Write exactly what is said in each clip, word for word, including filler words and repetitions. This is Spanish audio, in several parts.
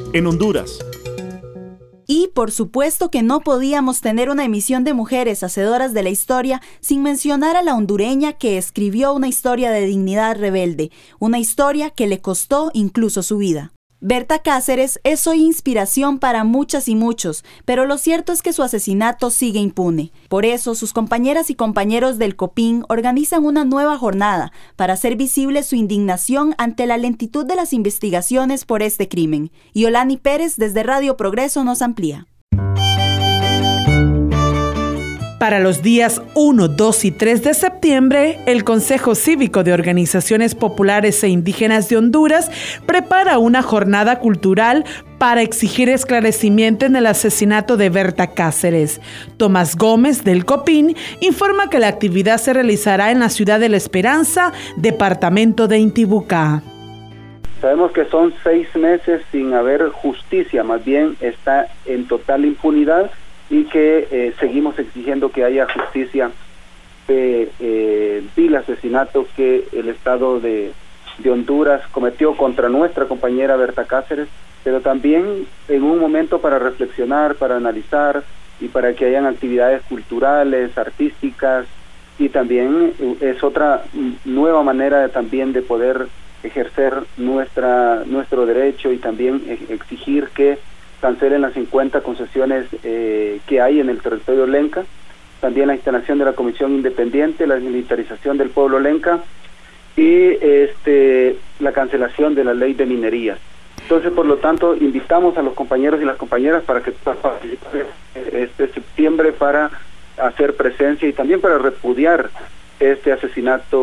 en Honduras. Y por supuesto que no podíamos tener una emisión de mujeres hacedoras de la historia sin mencionar a la hondureña que escribió una historia de dignidad rebelde, una historia que le costó incluso su vida. Berta Cáceres es hoy inspiración para muchas y muchos, pero lo cierto es que su asesinato sigue impune. Por eso, sus compañeras y compañeros del COPIN organizan una nueva jornada para hacer visible su indignación ante la lentitud de las investigaciones por este crimen. Y Yolani Pérez desde Radio Progreso nos amplía. Para los días uno, dos y tres de septiembre, el Consejo Cívico de Organizaciones Populares e Indígenas de Honduras prepara una jornada cultural para exigir esclarecimiento en el asesinato de Berta Cáceres. Tomás Gómez, del COPIN, informa que la actividad se realizará en la ciudad de La Esperanza, departamento de Intibucá. Sabemos que son seis meses sin haber justicia, más bien está en total impunidad, y que eh, seguimos exigiendo que haya justicia de eh, vil asesinato que el Estado de, de Honduras cometió contra nuestra compañera Berta Cáceres, pero también en un momento para reflexionar, para analizar y para que hayan actividades culturales, artísticas, y también es otra nueva manera de, también de poder ejercer nuestra nuestro derecho y también exigir que cancelen las cincuenta concesiones eh, que hay en el territorio lenca, también la instalación de la Comisión Independiente, la desmilitarización del pueblo lenca y este la cancelación de la ley de minerías. Entonces, por lo tanto, invitamos a los compañeros y las compañeras para que puedan participar este septiembre para hacer presencia y también para repudiar este asesinato.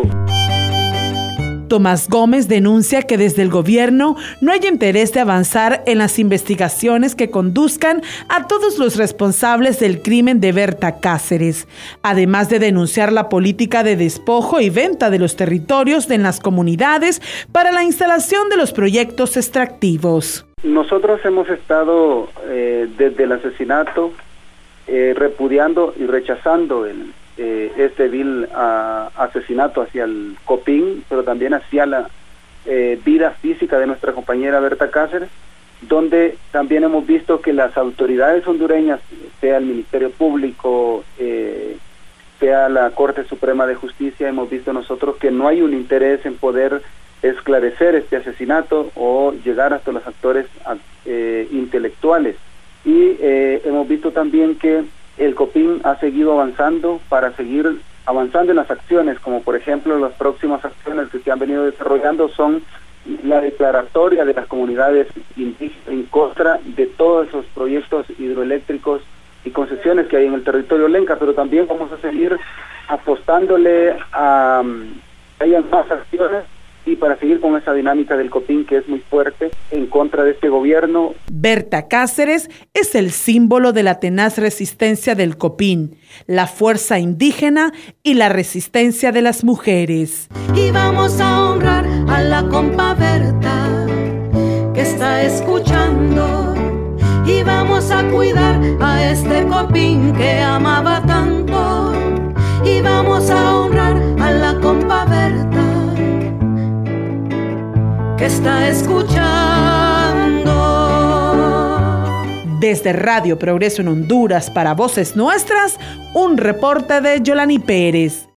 Tomás Gómez denuncia que desde el gobierno no hay interés de avanzar en las investigaciones que conduzcan a todos los responsables del crimen de Berta Cáceres, además de denunciar la política de despojo y venta de los territorios en las comunidades para la instalación de los proyectos extractivos. Nosotros hemos estado eh, desde el asesinato eh, repudiando y rechazando el Eh, este vil uh, asesinato hacia el COPIN, pero también hacia la eh, vida física de nuestra compañera Berta Cáceres, donde también hemos visto que las autoridades hondureñas, sea el Ministerio Público, eh, sea la Corte Suprema de Justicia, hemos visto nosotros que no hay un interés en poder esclarecer este asesinato o llegar hasta los actores eh, intelectuales. Y eh, hemos visto también que el COPIN ha seguido avanzando para seguir avanzando en las acciones, como por ejemplo las próximas acciones que se han venido desarrollando son la declaratoria de las comunidades indígenas en contra de todos esos proyectos hidroeléctricos y concesiones que hay en el territorio lenca, pero también vamos a seguir apostándole a que hayan más acciones y para seguir con esa dinámica del COPIN que es muy fuerte en contra de este gobierno. Berta Cáceres es el símbolo de la tenaz resistencia del COPIN, la fuerza indígena y la resistencia de las mujeres. Y vamos a honrar a la compa Berta que está escuchando, y vamos a cuidar a este COPIN que amaba tanto, y vamos a honrar a la compa Berta que está escuchando. Desde Radio Progreso en Honduras para Voces Nuestras, un reporte de Yolani Pérez.